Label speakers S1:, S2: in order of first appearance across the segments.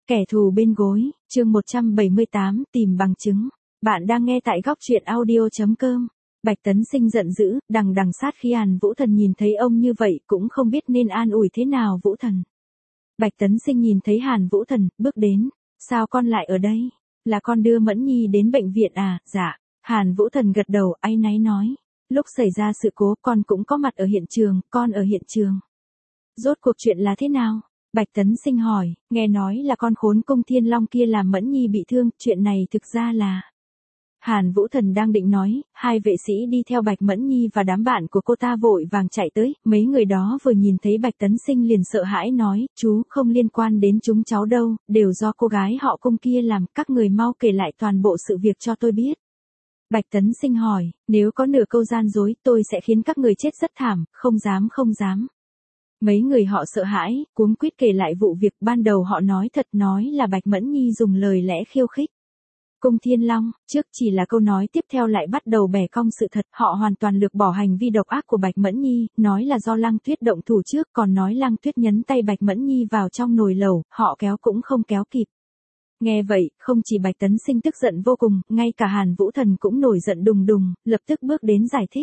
S1: Kẻ thù bên gối, chương 178, tìm bằng chứng. Bạn đang nghe tại góc truyện audio.com. Bạch Tấn Sinh giận dữ, đằng đằng sát khi Hàn Vũ Thần nhìn thấy ông như vậy cũng không biết nên an ủi thế nào Vũ Thần. Bạch Tấn Sinh nhìn thấy Hàn Vũ Thần, bước đến. Sao con lại ở đây? Là con đưa Mẫn Nhi đến bệnh viện à? Dạ. Hàn Vũ Thần gật đầu, áy náy nói. Lúc xảy ra sự cố con cũng có mặt ở hiện trường, con ở hiện trường. Rốt cuộc chuyện là thế nào? Bạch Tấn Sinh hỏi, nghe nói là con khốn cung Thiên Long kia làm Mẫn Nhi bị thương, chuyện này thực ra là... Hàn Vũ Thần đang định nói, hai vệ sĩ đi theo Bạch Mẫn Nhi và đám bạn của cô ta vội vàng chạy tới, mấy người đó vừa nhìn thấy Bạch Tấn Sinh liền sợ hãi nói, chú không liên quan đến chúng cháu đâu, đều do cô gái họ cung kia làm, các người mau kể lại toàn bộ sự việc cho tôi biết. Bạch Tấn Sinh hỏi, nếu có nửa câu gian dối tôi sẽ khiến các người chết rất thảm, không dám. Mấy người họ sợ hãi, cuống quýt kể lại vụ việc ban đầu họ nói thật nói là Bạch Mẫn Nhi dùng lời lẽ khiêu khích. Cung Thiên Long, trước chỉ là câu nói tiếp theo lại bắt đầu bẻ cong sự thật, họ hoàn toàn lược bỏ hành vi độc ác của Bạch Mẫn Nhi, nói là do Lăng Tuyết động thủ trước, còn nói Lăng Tuyết nhấn tay Bạch Mẫn Nhi vào trong nồi lẩu, họ kéo cũng không kéo kịp. Nghe vậy, không chỉ Bạch Tấn Sinh tức giận vô cùng, ngay cả Hàn Vũ Thần cũng nổi giận đùng đùng, lập tức bước đến giải thích.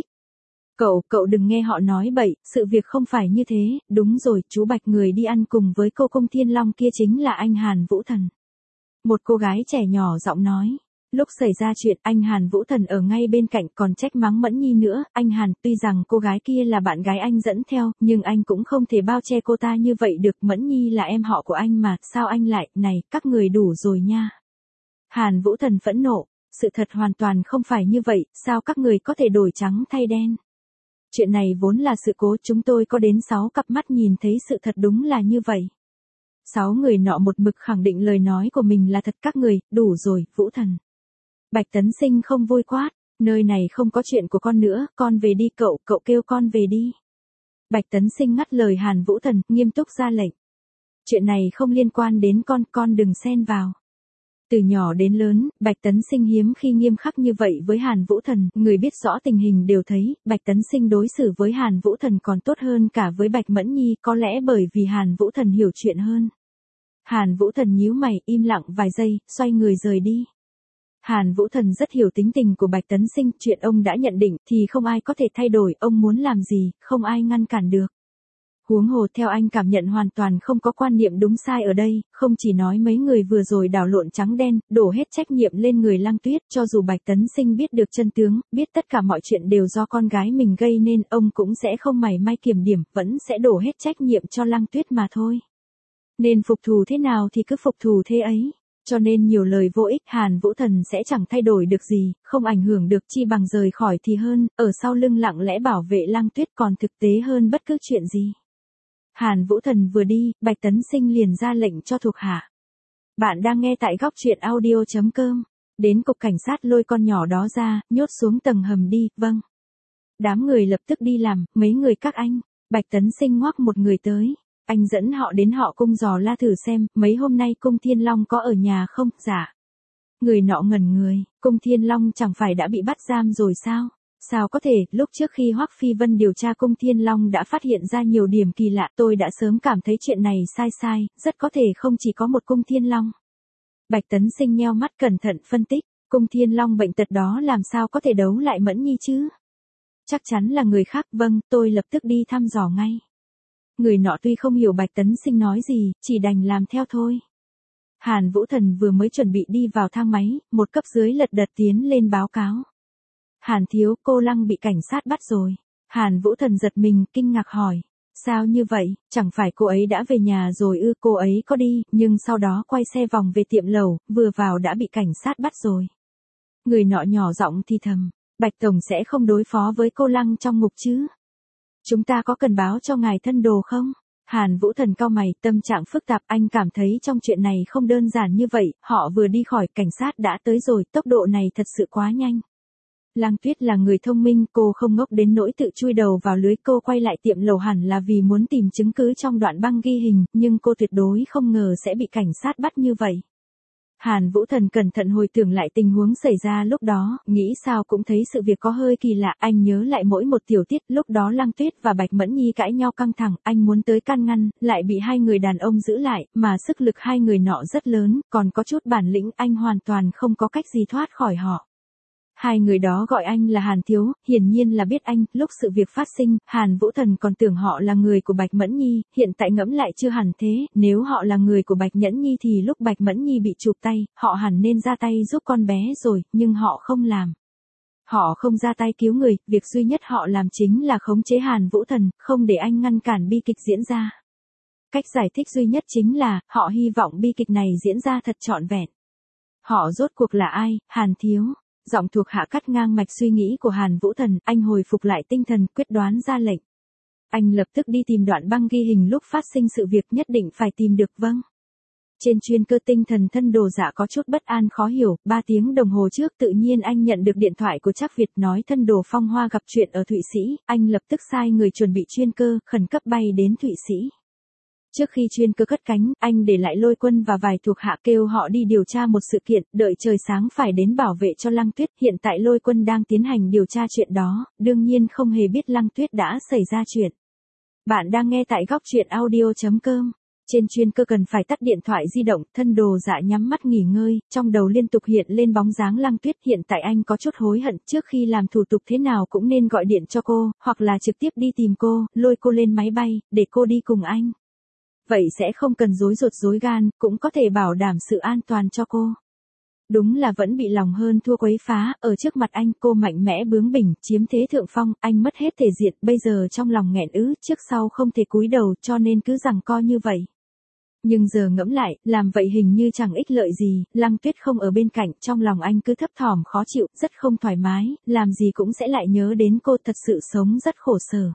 S1: Cậu đừng nghe họ nói bậy, sự việc không phải như thế, đúng rồi, chú Bạch người đi ăn cùng với cô Cung Thiên Long kia chính là anh Hàn Vũ Thần. Một cô gái trẻ nhỏ giọng nói, lúc xảy ra chuyện anh Hàn Vũ Thần ở ngay bên cạnh còn trách mắng Mẫn Nhi nữa, anh Hàn, tuy rằng cô gái kia là bạn gái anh dẫn theo, nhưng anh cũng không thể bao che cô ta như vậy được, Mẫn Nhi là em họ của anh mà, sao anh lại, này, các người đủ rồi nha. Hàn Vũ Thần phẫn nộ, sự thật hoàn toàn không phải như vậy, sao các người có thể đổi trắng thay đen. Chuyện này vốn là sự cố, chúng tôi có đến 6 cặp mắt nhìn thấy sự thật đúng là như vậy. 6 người nọ một mực khẳng định lời nói của mình là thật, các người, đủ rồi, Vũ Thần. Bạch Tấn Sinh không vui quát, nơi này không có chuyện của con nữa, con về đi cậu kêu con về đi. Bạch Tấn Sinh ngắt lời Hàn Vũ Thần, nghiêm túc ra lệnh. Chuyện này không liên quan đến con đừng xen vào. Từ nhỏ đến lớn, Bạch Tấn Sinh hiếm khi nghiêm khắc như vậy với Hàn Vũ Thần, người biết rõ tình hình đều thấy, Bạch Tấn Sinh đối xử với Hàn Vũ Thần còn tốt hơn cả với Bạch Mẫn Nhi, có lẽ bởi vì Hàn Vũ Thần hiểu chuyện hơn. Hàn Vũ Thần nhíu mày, im lặng vài giây, xoay người rời đi. Hàn Vũ Thần rất hiểu tính tình của Bạch Tấn Sinh, chuyện ông đã nhận định thì không ai có thể thay đổi, ông muốn làm gì, không ai ngăn cản được. Huống hồ theo anh cảm nhận hoàn toàn không có quan niệm đúng sai ở đây, không chỉ nói mấy người vừa rồi đảo lộn trắng đen, đổ hết trách nhiệm lên người Lăng Tuyết, cho dù Bạch Tấn Sinh biết được chân tướng, biết tất cả mọi chuyện đều do con gái mình gây nên, ông cũng sẽ không mảy may kiểm điểm, vẫn sẽ đổ hết trách nhiệm cho Lăng Tuyết mà thôi. Nên phục thù thế nào thì cứ phục thù thế ấy. Cho nên nhiều lời vô ích, Hàn Vũ Thần sẽ chẳng thay đổi được gì, không ảnh hưởng được, chi bằng rời khỏi thì hơn, ở sau lưng lặng lẽ bảo vệ Lăng Tuyết còn thực tế hơn bất cứ chuyện gì. Hàn Vũ Thần vừa đi, Bạch Tấn Sinh liền ra lệnh cho thuộc hạ. Bạn đang nghe tại góc truyện audio.com. Đến cục cảnh sát lôi con nhỏ đó ra, nhốt xuống tầng hầm đi, vâng. Đám người lập tức đi làm, mấy người các anh. Bạch Tấn Sinh ngoắc một người tới. Anh dẫn họ đến họ cung dò la thử xem, mấy hôm nay Cung Thiên Long có ở nhà không? Dạ. Người nọ ngẩn người, Cung Thiên Long chẳng phải đã bị bắt giam rồi sao? Sao có thể, lúc trước khi Hoắc Phi Vân điều tra Cung Thiên Long đã phát hiện ra nhiều điểm kỳ lạ, tôi đã sớm cảm thấy chuyện này sai, rất có thể không chỉ có một Cung Thiên Long. Bạch Tấn Sinh nheo mắt cẩn thận phân tích, Cung Thiên Long bệnh tật đó làm sao có thể đấu lại Mẫn Nhi chứ? Chắc chắn là người khác, vâng, tôi lập tức đi thăm dò ngay. Người nọ tuy không hiểu Bạch Tấn Sinh nói gì, chỉ đành làm theo thôi. Hàn Vũ Thần vừa mới chuẩn bị đi vào thang máy, một cấp dưới lật đật tiến lên báo cáo. Hàn thiếu, cô Lăng bị cảnh sát bắt rồi. Hàn Vũ Thần giật mình, kinh ngạc hỏi. Sao như vậy, chẳng phải cô ấy đã về nhà rồi ư? Cô ấy có đi, nhưng sau đó quay xe vòng về tiệm lẩu, vừa vào đã bị cảnh sát bắt rồi. Người nọ nhỏ giọng thì thầm, Bạch Tổng sẽ không đối phó với cô Lăng trong ngục chứ? Chúng ta có cần báo cho ngài thân đồ không? Hàn Vũ Thần cau mày, tâm trạng phức tạp, anh cảm thấy trong chuyện này không đơn giản như vậy, họ vừa đi khỏi, cảnh sát đã tới rồi, tốc độ này thật sự quá nhanh. Lăng Tuyết là người thông minh, cô không ngốc đến nỗi tự chui đầu vào lưới, cô quay lại tiệm lẩu hẳn là vì muốn tìm chứng cứ trong đoạn băng ghi hình, nhưng cô tuyệt đối không ngờ sẽ bị cảnh sát bắt như vậy. Hàn Vũ Thần cẩn thận hồi tưởng lại tình huống xảy ra lúc đó, nghĩ sao cũng thấy sự việc có hơi kỳ lạ, anh nhớ lại mỗi một tiểu tiết, lúc đó Lăng Tuyết và Bạch Mẫn Nhi cãi nhau căng thẳng, anh muốn tới can ngăn, lại bị hai người đàn ông giữ lại, mà sức lực hai người nọ rất lớn, còn có chút bản lĩnh, anh hoàn toàn không có cách gì thoát khỏi họ. Hai người đó gọi anh là Hàn Thiếu, hiển nhiên là biết anh, lúc sự việc phát sinh, Hàn Vũ Thần còn tưởng họ là người của Bạch Mẫn Nhi, hiện tại ngẫm lại chưa hẳn thế, nếu họ là người của Bạch Nhẫn Nhi thì lúc Bạch Mẫn Nhi bị chụp tay, họ hẳn nên ra tay giúp con bé rồi, nhưng họ không làm. Họ không ra tay cứu người, việc duy nhất họ làm chính là khống chế Hàn Vũ Thần, không để anh ngăn cản bi kịch diễn ra. Cách giải thích duy nhất chính là, họ hy vọng bi kịch này diễn ra thật trọn vẹn. Họ rốt cuộc là ai, Hàn Thiếu? Giọng thuộc hạ cắt ngang mạch suy nghĩ của Hàn Vũ Thần, anh hồi phục lại tinh thần, quyết đoán ra lệnh. Anh lập tức đi tìm đoạn băng ghi hình lúc phát sinh sự việc, nhất định phải tìm được. Vâng. Trên chuyên cơ tinh thần thân đồ dạ có chút bất an khó hiểu, 3 tiếng đồng hồ trước tự nhiên anh nhận được điện thoại của Trác Việt nói thân đồ Phong Hoa gặp chuyện ở Thụy Sĩ, anh lập tức sai người chuẩn bị chuyên cơ, khẩn cấp bay đến Thụy Sĩ. Trước khi chuyên cơ cất cánh, anh để lại Lôi Quân và vài thuộc hạ kêu họ đi điều tra một sự kiện, đợi trời sáng phải đến bảo vệ cho Lăng Tuyết. Hiện tại Lôi Quân đang tiến hành điều tra chuyện đó, đương nhiên không hề biết Lăng Tuyết đã xảy ra chuyện. Bạn đang nghe tại góc truyện audio.com. Trên chuyên cơ cần phải tắt điện thoại di động, thân đồ dạ nhắm mắt nghỉ ngơi, trong đầu liên tục hiện lên bóng dáng Lăng Tuyết. Hiện tại anh có chút hối hận, trước khi làm thủ tục thế nào cũng nên gọi điện cho cô, hoặc là trực tiếp đi tìm cô, lôi cô lên máy bay, để cô đi cùng anh. Vậy sẽ không cần rối ruột rối gan, cũng có thể bảo đảm sự an toàn cho cô. Đúng là vẫn bị lòng hơn thua quấy phá, ở trước mặt anh cô mạnh mẽ bướng bỉnh, chiếm thế thượng phong, anh mất hết thể diện, bây giờ trong lòng nghẹn ứ, trước sau không thể cúi đầu cho nên cứ giằng co như vậy. Nhưng giờ ngẫm lại, làm vậy hình như chẳng ích lợi gì, Lăng Tuyết không ở bên cạnh, trong lòng anh cứ thấp thỏm khó chịu, rất không thoải mái, làm gì cũng sẽ lại nhớ đến cô, thật sự sống rất khổ sở.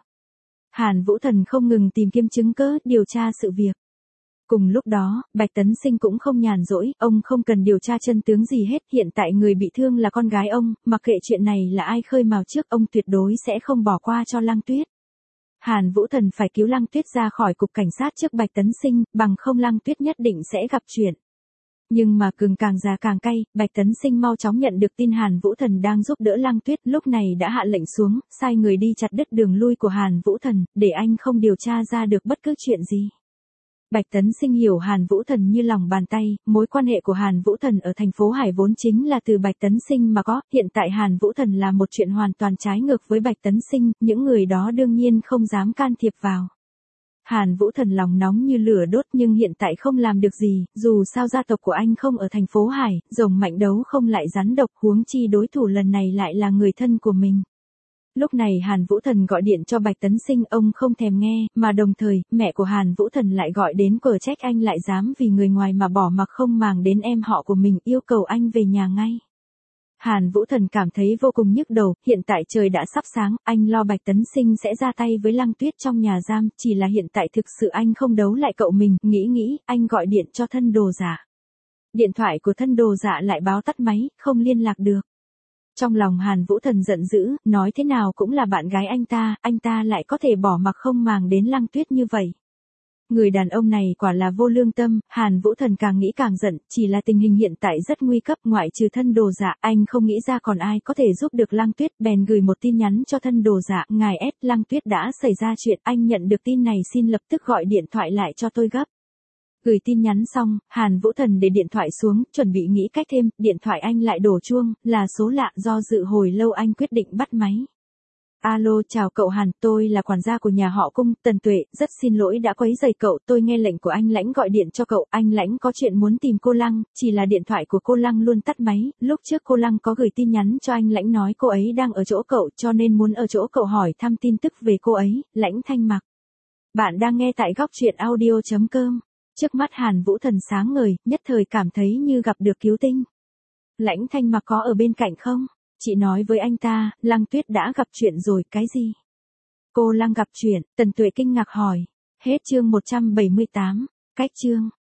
S1: Hàn Vũ Thần không ngừng tìm kiếm chứng cớ, điều tra sự việc. Cùng lúc đó, Bạch Tấn Sinh cũng không nhàn rỗi, ông không cần điều tra chân tướng gì hết, hiện tại người bị thương là con gái ông, mặc kệ chuyện này là ai khơi mào trước, ông tuyệt đối sẽ không bỏ qua cho Lăng Tuyết. Hàn Vũ Thần phải cứu Lăng Tuyết ra khỏi cục cảnh sát trước Bạch Tấn Sinh, bằng không Lăng Tuyết nhất định sẽ gặp chuyện. Nhưng mà gừng càng già càng cay, Bạch Tấn Sinh mau chóng nhận được tin Hàn Vũ Thần đang giúp đỡ Lăng Tuyết, lúc này đã hạ lệnh xuống, sai người đi chặt đứt đường lui của Hàn Vũ Thần, để anh không điều tra ra được bất cứ chuyện gì. Bạch Tấn Sinh hiểu Hàn Vũ Thần như lòng bàn tay, mối quan hệ của Hàn Vũ Thần ở thành phố Hải vốn chính là từ Bạch Tấn Sinh mà có, hiện tại Hàn Vũ Thần là một chuyện hoàn toàn trái ngược với Bạch Tấn Sinh, những người đó đương nhiên không dám can thiệp vào. Hàn Vũ Thần lòng nóng như lửa đốt nhưng hiện tại không làm được gì, dù sao gia tộc của anh không ở thành phố Hải, rồng mạnh đấu không lại rắn độc, huống chi đối thủ lần này lại là người thân của mình. Lúc này Hàn Vũ Thần gọi điện cho Bạch Tấn Sinh, ông không thèm nghe, mà đồng thời, mẹ của Hàn Vũ Thần lại gọi đến cờ trách anh lại dám vì người ngoài mà bỏ mặc không màng đến em họ của mình, yêu cầu anh về nhà ngay. Hàn Vũ Thần cảm thấy vô cùng nhức đầu, hiện tại trời đã sắp sáng, anh lo Bạch Tấn Sinh sẽ ra tay với Lăng Tuyết trong nhà giam, chỉ là hiện tại thực sự anh không đấu lại cậu mình, nghĩ, anh gọi điện cho thân đồ dạ. Điện thoại của thân đồ dạ lại báo tắt máy, không liên lạc được. Trong lòng Hàn Vũ Thần giận dữ, nói thế nào cũng là bạn gái anh ta lại có thể bỏ mặc không màng đến Lăng Tuyết như vậy. Người đàn ông này quả là vô lương tâm, Hàn Vũ Thần càng nghĩ càng giận, chỉ là tình hình hiện tại rất nguy cấp, ngoại trừ thân đồ dạ, anh không nghĩ ra còn ai có thể giúp được Lăng Tuyết, bèn gửi một tin nhắn cho thân đồ dạ, ngài S, Lăng Tuyết đã xảy ra chuyện, anh nhận được tin này xin lập tức gọi điện thoại lại cho tôi gấp. Gửi tin nhắn xong, Hàn Vũ Thần để điện thoại xuống, chuẩn bị nghĩ cách thêm, điện thoại anh lại đổ chuông, là số lạ, do dự hồi lâu anh quyết định bắt máy. Alo, chào cậu Hàn, tôi là quản gia của nhà họ Cung, Tần Tuệ, rất xin lỗi đã quấy rầy cậu, tôi nghe lệnh của anh Lãnh gọi điện cho cậu, anh Lãnh có chuyện muốn tìm cô Lăng, chỉ là điện thoại của cô Lăng luôn tắt máy, lúc trước cô Lăng có gửi tin nhắn cho anh Lãnh nói cô ấy đang ở chỗ cậu cho nên muốn ở chỗ cậu hỏi thăm tin tức về cô ấy, Lãnh Thanh Mặc. Bạn đang nghe tại góc truyện audio.com. Trước mắt Hàn Vũ Thần sáng ngời, nhất thời cảm thấy như gặp được cứu tinh. Lãnh Thanh Mặc có ở bên cạnh không? Chị nói với anh ta, Lăng Tuyết đã gặp chuyện rồi, cái gì? Cô Lăng gặp chuyện, Tần Tuệ kinh ngạc hỏi. Hết chương 178, cách chương.